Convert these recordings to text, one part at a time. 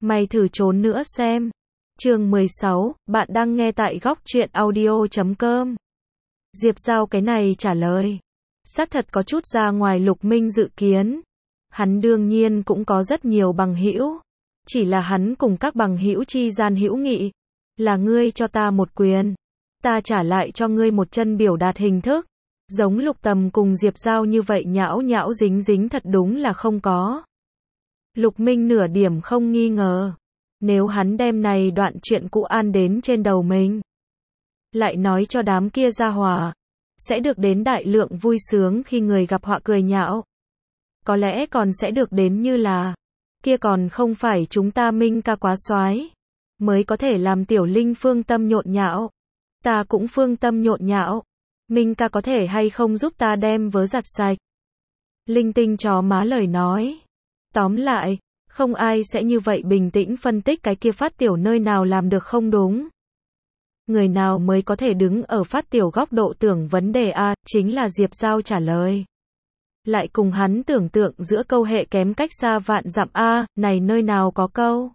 Mày thử trốn nữa xem. Chương 16, bạn đang nghe tại góc truyện audio.com. Diệp Giao cái này trả lời. Xác thật có chút ra ngoài Lục Minh dự kiến. Hắn đương nhiên cũng có rất nhiều bằng hữu. Chỉ là hắn cùng các bằng hữu chi gian hữu nghị. Là ngươi cho ta một quyền. Ta trả lại cho ngươi một chân biểu đạt hình thức. Giống Lục Tầm cùng Diệp Giao như vậy nhão nhão dính dính thật đúng là không có. Lục Minh nửa điểm không nghi ngờ. Nếu hắn đem này đoạn chuyện cũ an đến trên đầu mình, lại nói cho đám kia ra hỏa, sẽ được đến đại lượng vui sướng khi người gặp họa cười nhạo. Có lẽ còn sẽ được đến như là, kia còn không phải chúng ta Minh ca quá soái mới có thể làm Tiểu Linh phương tâm nhộn nhạo. Ta cũng phương tâm nhộn nhạo. Minh ca có thể hay không giúp ta đem vớ giặt sạch. Linh tinh chó má lời nói. Tóm lại, không ai sẽ như vậy bình tĩnh phân tích cái kia Phát Tiểu nơi nào làm được không đúng. Người nào mới có thể đứng ở Phát Tiểu góc độ tưởng vấn đề a, chính là Diệp Giao trả lời. Lại cùng hắn tưởng tượng giữa câu hệ kém cách xa vạn dặm a, này nơi nào có câu.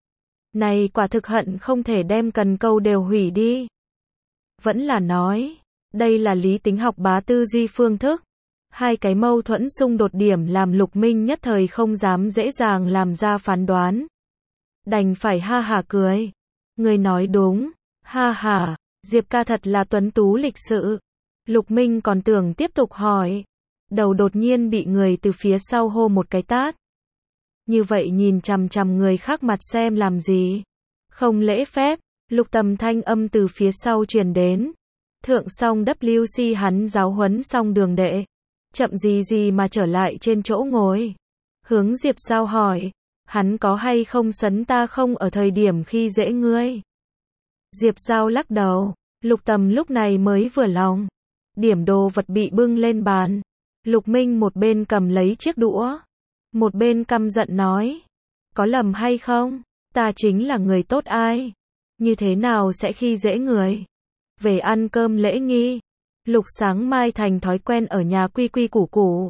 Này quả thực hận không thể đem cần câu đều hủy đi. Vẫn là nói, đây là lý tính học bá tư duy phương thức. Hai cái mâu thuẫn xung đột điểm làm Lục Minh nhất thời không dám dễ dàng làm ra phán đoán. Đành phải ha hả cười. Người nói đúng, ha hả, Diệp ca thật là tuấn tú lịch sự. Lục Minh còn tưởng tiếp tục hỏi. Đầu đột nhiên bị người từ phía sau hô một cái tát. Như vậy nhìn chằm chằm người khác mặt xem làm gì? Không lễ phép, Lục Tầm thanh âm từ phía sau truyền đến. Thượng xong WC hắn giáo huấn xong đường đệ. Chậm gì mà trở lại trên chỗ ngồi. Hướng Diệp Giao hỏi, hắn có hay không sấn ta không ở thời điểm khi dễ ngươi? Diệp Giao lắc đầu, Lục Tầm lúc này mới vừa lòng. Điểm đồ vật bị bưng lên bàn. Lục Minh một bên cầm lấy chiếc đũa, một bên căm giận nói, có lầm hay không? Ta chính là người tốt ai? Như thế nào sẽ khi dễ người? Về ăn cơm lễ nghi. Lục sáng mai thành thói quen ở nhà quy quy củ củ.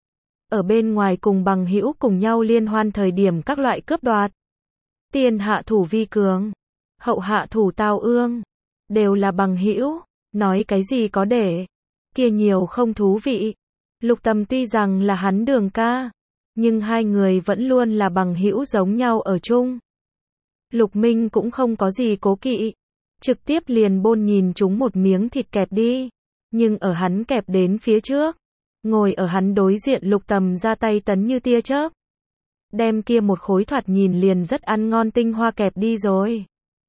Ở bên ngoài cùng bằng hữu cùng nhau liên hoan thời điểm các loại cướp đoạt. Tiền hạ thủ vi cường, hậu hạ thủ tao ương. Đều là bằng hữu, nói cái gì có để. Kia nhiều không thú vị. Lục Tầm tuy rằng là hắn đường ca, nhưng hai người vẫn luôn là bằng hữu giống nhau ở chung. Lục Minh cũng không có gì cố kỵ. Trực tiếp liền bôn nhìn chúng một miếng thịt kẹp đi. Nhưng ở hắn kẹp đến phía trước, ngồi ở hắn đối diện Lục Tầm ra tay tấn như tia chớp. Đem kia một khối thoạt nhìn liền rất ăn ngon tinh hoa kẹp đi rồi.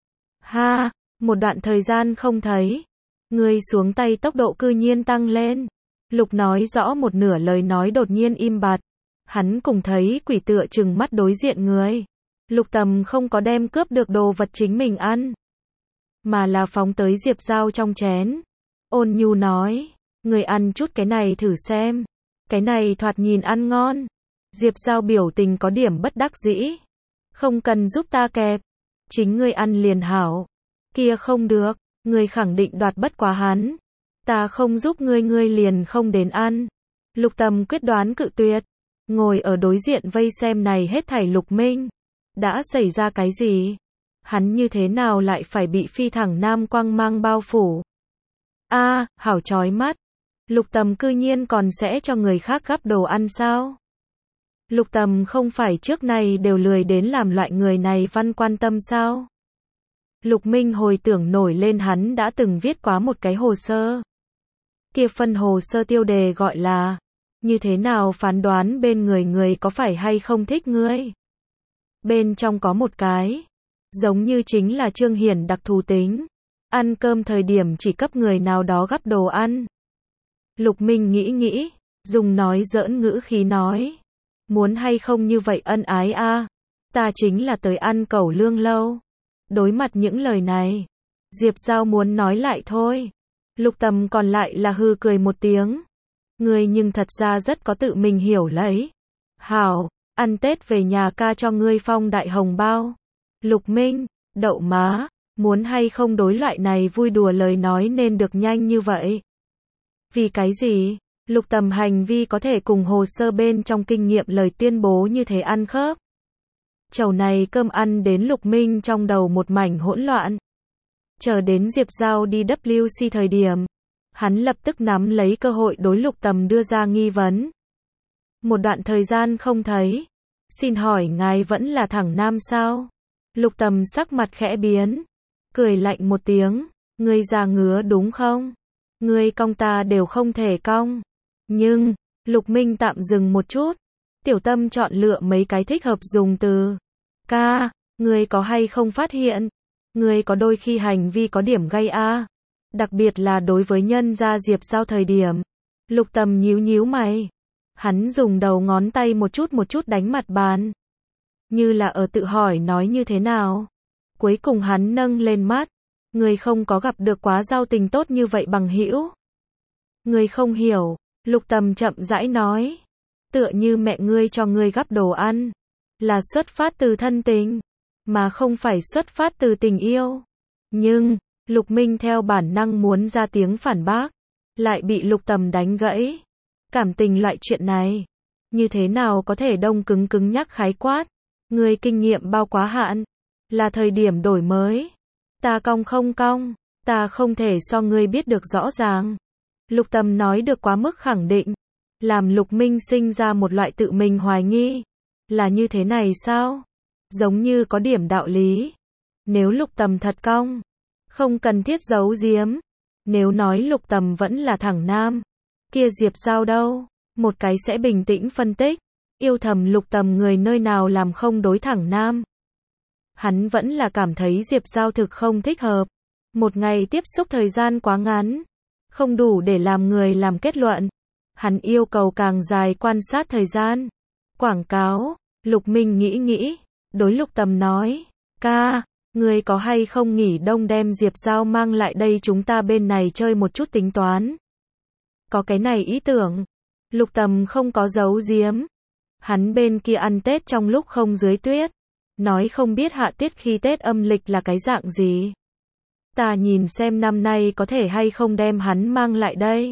Ha, một đoạn thời gian không thấy. Ngươi xuống tay tốc độ cư nhiên tăng lên. Lục nói rõ một nửa lời nói đột nhiên im bặt. Hắn cùng thấy quỷ tựa chừng mắt đối diện người. Lục Tầm không có đem cướp được đồ vật chính mình ăn, mà là phóng tới Diệp Giao trong chén. Ôn nhu nói, người ăn chút cái này thử xem. Cái này thoạt nhìn ăn ngon. Diệp Giao biểu tình có điểm bất đắc dĩ. Không cần giúp ta kẹp. Chính ngươi ăn liền hảo. Kia không được, ngươi khẳng định đoạt bất quá hắn. Ta không giúp ngươi liền không đến ăn. Lục Tầm quyết đoán cự tuyệt. Ngồi ở đối diện vây xem này hết thảy Lục Minh. Đã xảy ra cái gì? Hắn như thế nào lại phải bị phi thẳng nam quang mang bao phủ? A, hảo chói mắt. Lục Tầm cư nhiên còn sẽ cho người khác gắp đồ ăn sao? Lục Tầm không phải trước này đều lười đến làm loại người này văn quan tâm sao? Lục Minh hồi tưởng nổi lên hắn đã từng viết quá một cái hồ sơ. Kia phân hồ sơ tiêu đề gọi là, như thế nào phán đoán bên người có phải hay không thích ngươi? Bên trong có một cái, giống như chính là Trương Hiển đặc thù tính. Ăn cơm thời điểm chỉ cấp người nào đó gắp đồ ăn. Lục Minh nghĩ, dùng nói giỡn ngữ khí nói. Muốn hay không như vậy ân ái a? Ta chính là tới ăn cẩu lương lâu. Đối mặt những lời này, Diệp Giao muốn nói lại thôi. Lục Tầm còn lại là hư cười một tiếng. Người nhưng thật ra rất có tự mình hiểu lấy. Hảo, ăn Tết về nhà ca cho ngươi phong đại hồng bao. Lục Minh, đậu má. Muốn hay không đối loại này vui đùa lời nói nên được nhanh như vậy? Vì cái gì? Lục Tầm hành vi có thể cùng hồ sơ bên trong kinh nghiệm lời tuyên bố như thế ăn khớp. Chầu này cơm ăn đến Lục Minh trong đầu một mảnh hỗn loạn. Chờ đến Diệp Giao đi WC thời điểm, hắn lập tức nắm lấy cơ hội đối Lục Tầm đưa ra nghi vấn. Một đoạn thời gian không thấy, xin hỏi ngài vẫn là thẳng nam sao? Lục Tầm sắc mặt khẽ biến, cười lạnh một tiếng, ngươi già ngứa đúng không? Ngươi cong ta đều không thể cong. Nhưng, Lục Minh tạm dừng một chút, tiểu tâm chọn lựa mấy cái thích hợp dùng từ. Ca, ngươi có hay không phát hiện? Ngươi có đôi khi hành vi có điểm gay a, đặc biệt là đối với nhân gia Diệp Giao thời điểm. Lục Tầm nhíu nhíu mày. Hắn dùng đầu ngón tay một chút đánh mặt bàn. Như là ở tự hỏi nói như thế nào. Cuối cùng hắn nâng lên mắt. Ngươi không có gặp được quá giao tình tốt như vậy bằng hữu. Ngươi không hiểu, Lục Tầm chậm rãi nói. Tựa như mẹ ngươi cho ngươi gắp đồ ăn. Là xuất phát từ thân tình, mà không phải xuất phát từ tình yêu. Nhưng, Lục Minh theo bản năng muốn ra tiếng phản bác. Lại bị Lục Tầm đánh gãy. Cảm tình loại chuyện này, như thế nào có thể đông cứng nhắc khái quát. Ngươi kinh nghiệm bao quá hạn, là thời điểm đổi mới. Ta cong không cong, ta không thể so ngươi biết được rõ ràng. Lục Tầm nói được quá mức khẳng định, làm Lục Minh sinh ra một loại tự mình hoài nghi. Là như thế này sao? Giống như có điểm đạo lý. Nếu Lục Tầm thật cong, không cần thiết giấu giếm. Nếu nói Lục Tầm vẫn là thẳng nam, kia Diệp Giao đâu? Một cái sẽ bình tĩnh phân tích. Yêu thầm Lục Tầm người nơi nào làm không đối thẳng nam. Hắn vẫn là cảm thấy Diệp Giao thực không thích hợp. Một ngày tiếp xúc thời gian quá ngắn, không đủ để làm người làm kết luận. Hắn yêu cầu càng dài quan sát thời gian. Quảng cáo, Lục Minh nghĩ, đối Lục Tầm nói, ca, ngươi có hay không nghỉ đông đem Diệp Giao mang lại đây chúng ta bên này chơi một chút tính toán. Có cái này ý tưởng. Lục Tầm không có giấu giếm. Hắn bên kia ăn Tết trong lúc không dưới tuyết. Nói không biết hạ tiết khi Tết âm lịch là cái dạng gì. Ta nhìn xem năm nay có thể hay không đem hắn mang lại đây.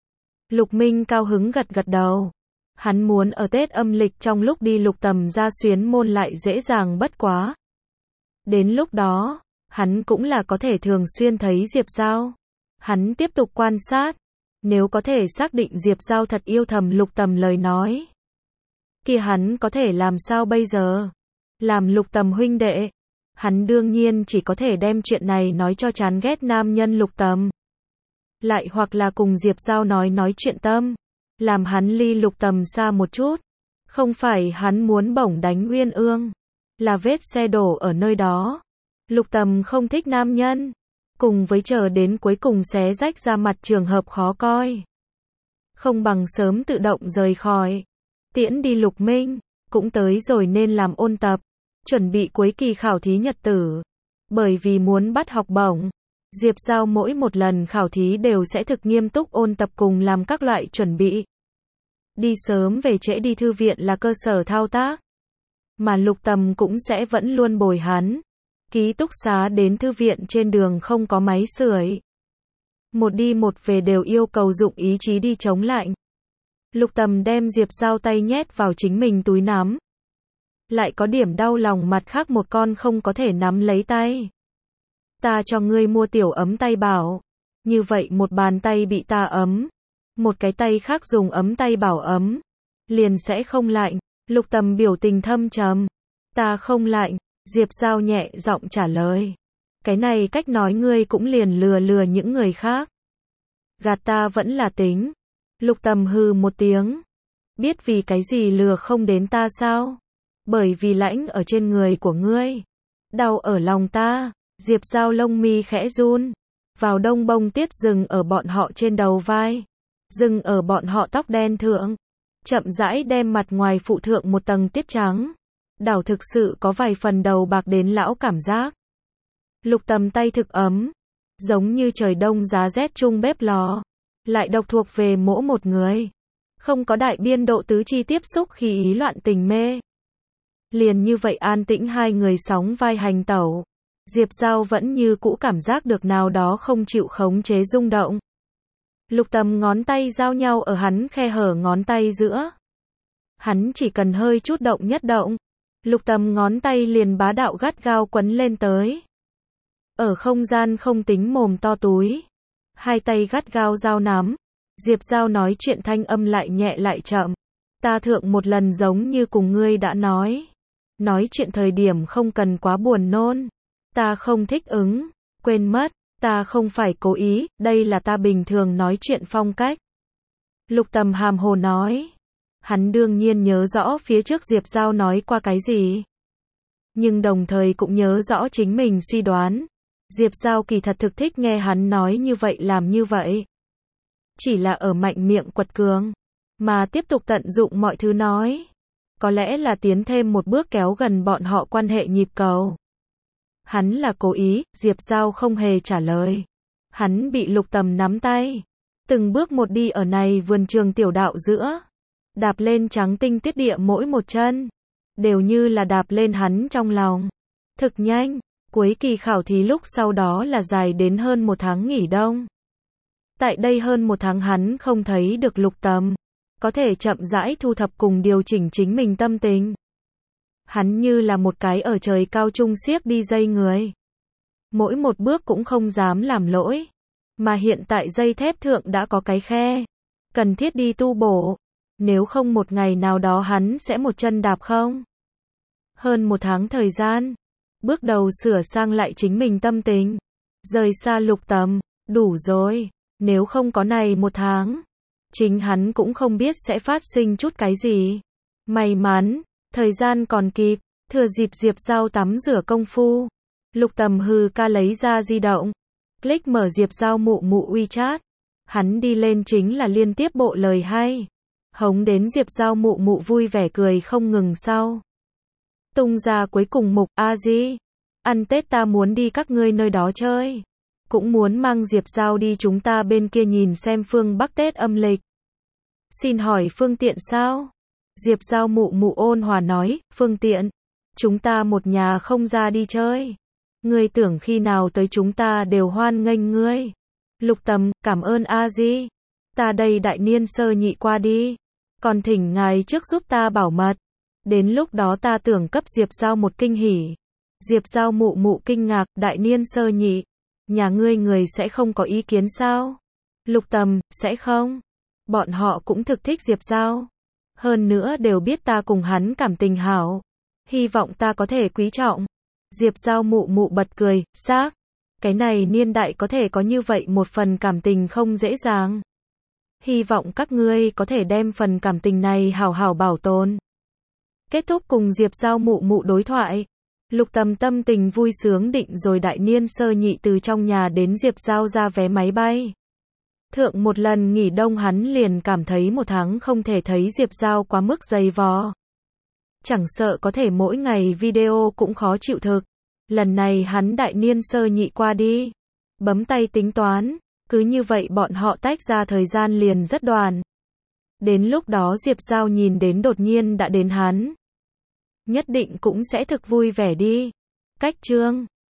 Lục Minh cao hứng gật đầu. Hắn muốn ở Tết âm lịch trong lúc đi Lục Tầm ra xuyến môn lại dễ dàng bất quá. Đến lúc đó, hắn cũng là có thể thường xuyên thấy Diệp Giao. Hắn tiếp tục quan sát. Nếu có thể xác định Diệp Giao thật yêu thầm Lục Tầm lời nói, kia hắn có thể làm sao bây giờ? Làm Lục Tầm huynh đệ, hắn đương nhiên chỉ có thể đem chuyện này nói cho chán ghét nam nhân Lục Tầm. Lại hoặc là cùng Diệp Giao nói chuyện tâm, làm hắn ly Lục Tầm xa một chút. Không phải hắn muốn bổng đánh Uyên Ương, là vết xe đổ ở nơi đó. Lục Tầm không thích nam nhân, cùng với chờ đến cuối cùng xé rách ra mặt trường hợp khó coi. Không bằng sớm tự động rời khỏi. Tiễn đi Lục Minh, cũng tới rồi nên làm ôn tập, chuẩn bị cuối kỳ khảo thí nhật tử. Bởi vì muốn bắt học bổng, Diệp Giao mỗi một lần khảo thí đều sẽ thực nghiêm túc ôn tập cùng làm các loại chuẩn bị. Đi sớm về trễ đi thư viện là cơ sở thao tác. Mà Lục Tầm cũng sẽ vẫn luôn bồi hắn. Ký túc xá đến thư viện trên đường không có máy sưởi. Một đi một về đều yêu cầu dụng ý chí đi chống lạnh. Lục Tầm đem Diệp Giao tay nhét vào chính mình túi nắm. Lại có điểm đau lòng mặt khác một con không có thể nắm lấy tay. Ta cho ngươi mua tiểu ấm tay bảo. Như vậy một bàn tay bị ta ấm. Một cái tay khác dùng ấm tay bảo ấm. Liền sẽ không lạnh. Lục Tầm biểu tình thâm trầm. Ta không lạnh. Diệp Giao nhẹ giọng trả lời. Cái này cách nói ngươi cũng liền lừa những người khác. Gạt ta vẫn là tính. Lục Tầm hừ một tiếng. Biết vì cái gì lừa không đến ta sao? Bởi vì lãnh ở trên người của ngươi. Đau ở lòng ta. Diệp Giao lông mi khẽ run. Vào đông bông tuyết dừng ở bọn họ trên đầu vai. Dừng ở bọn họ tóc đen thượng. Chậm rãi đem mặt ngoài phụ thượng một tầng tuyết trắng. Đảo thực sự có vài phần đầu bạc đến lão cảm giác. Lục Tầm tay thực ấm. Giống như trời đông giá rét chung bếp lò. Lại độc thuộc về mỗi một người. Không có đại biên độ tứ chi tiếp xúc khi ý loạn tình mê. Liền như vậy an tĩnh hai người sóng vai hành tẩu. Diệp Giao vẫn như cũ cảm giác được nào đó không chịu khống chế rung động. Lục Tầm ngón tay giao nhau ở hắn khe hở ngón tay giữa. Hắn chỉ cần hơi chút động nhất động. Lục Tầm ngón tay liền bá đạo gắt gao quấn lên tới. Ở không gian không tính mồm to túi. Hai tay gắt gao giao nắm. Diệp Giao nói chuyện thanh âm lại nhẹ lại chậm. Ta thượng một lần giống như cùng ngươi đã nói. Nói chuyện thời điểm không cần quá buồn nôn. Ta không thích ứng. Quên mất, ta không phải cố ý, đây là ta bình thường nói chuyện phong cách. Lục Tầm hàm hồ nói. Hắn đương nhiên nhớ rõ phía trước Diệp Giao nói qua cái gì. Nhưng đồng thời cũng nhớ rõ chính mình suy đoán. Diệp Giao kỳ thật thực thích nghe hắn nói như vậy làm như vậy. Chỉ là ở mạnh miệng quật cường. Mà tiếp tục tận dụng mọi thứ nói. Có lẽ là tiến thêm một bước kéo gần bọn họ quan hệ nhịp cầu. Hắn là cố ý, Diệp Giao không hề trả lời. Hắn bị Lục Tầm nắm tay. Từng bước một đi ở này vườn trường tiểu đạo giữa. Đạp lên trắng tinh tuyết địa mỗi một chân. Đều như là đạp lên hắn trong lòng. Thực nhanh, cuối kỳ khảo thí lúc sau đó là dài đến hơn một tháng nghỉ đông. Tại đây hơn một tháng hắn không thấy được Lục Tầm. Có thể chậm rãi thu thập cùng điều chỉnh chính mình tâm tình. Hắn như là một cái ở trời cao trung siếc đi dây người. Mỗi một bước cũng không dám làm lỗi. Mà hiện tại dây thép thượng đã có cái khe. Cần thiết đi tu bổ. Nếu không một ngày nào đó hắn sẽ một chân đạp không. Hơn một tháng thời gian. Bước đầu sửa sang lại chính mình tâm tình. Rời xa Lục Tầm. Đủ rồi. Nếu không có này một tháng. Chính hắn cũng không biết sẽ phát sinh chút cái gì. May mắn. Thời gian còn kịp. Thừa dịp Diệp Giao tắm rửa công phu. Lục Tầm hừ ca lấy ra di động. Click mở Diệp Giao mụ mụ WeChat. Hắn đi lên chính là liên tiếp bộ lời hay. Hống đến Diệp Giao mụ mụ vui vẻ cười không ngừng sau. Tung ra cuối cùng mục a di. Ăn Tết ta muốn đi các ngươi nơi đó chơi. Cũng muốn mang Diệp Giao đi chúng ta bên kia nhìn xem phương Bắc Tết âm lịch. Xin hỏi phương tiện sao? Diệp Giao mụ mụ ôn hòa nói, phương tiện. Chúng ta một nhà không ra đi chơi. Ngươi tưởng khi nào tới chúng ta đều hoan nghênh ngươi. Lục Tầm, cảm ơn a di. Ta đây đại niên sơ nhị qua đi. Còn thỉnh ngài trước giúp ta bảo mật. Đến lúc đó ta tưởng cấp Diệp Giao một kinh hỉ. Diệp Giao mụ mụ kinh ngạc, đại niên sơ nhị. Nhà ngươi người sẽ không có ý kiến sao? Lục Tầm, sẽ không? Bọn họ cũng thực thích Diệp Giao. Hơn nữa đều biết ta cùng hắn cảm tình hảo. Hy vọng ta có thể quý trọng. Diệp Giao mụ mụ bật cười, xác. Cái này niên đại có thể có như vậy một phần cảm tình không dễ dàng. Hy vọng các ngươi có thể đem phần cảm tình này hảo hảo bảo tồn. Kết thúc cùng Diệp Giao mụ mụ đối thoại. Lục Tầm tâm tình vui sướng định rồi đại niên sơ nhị từ trong nhà đến Diệp Giao ra vé máy bay. Thượng một lần nghỉ đông hắn liền cảm thấy một tháng không thể thấy Diệp Giao quá mức dày vò. Chẳng sợ có thể mỗi ngày video cũng khó chịu thực. Lần này hắn đại niên sơ nhị qua đi. Bấm tay tính toán. Cứ như vậy bọn họ tách ra thời gian liền rất đoàn. Đến lúc đó Diệp Giao nhìn đến đột nhiên đã đến hắn. Nhất định cũng sẽ thực vui vẻ đi. Cách chương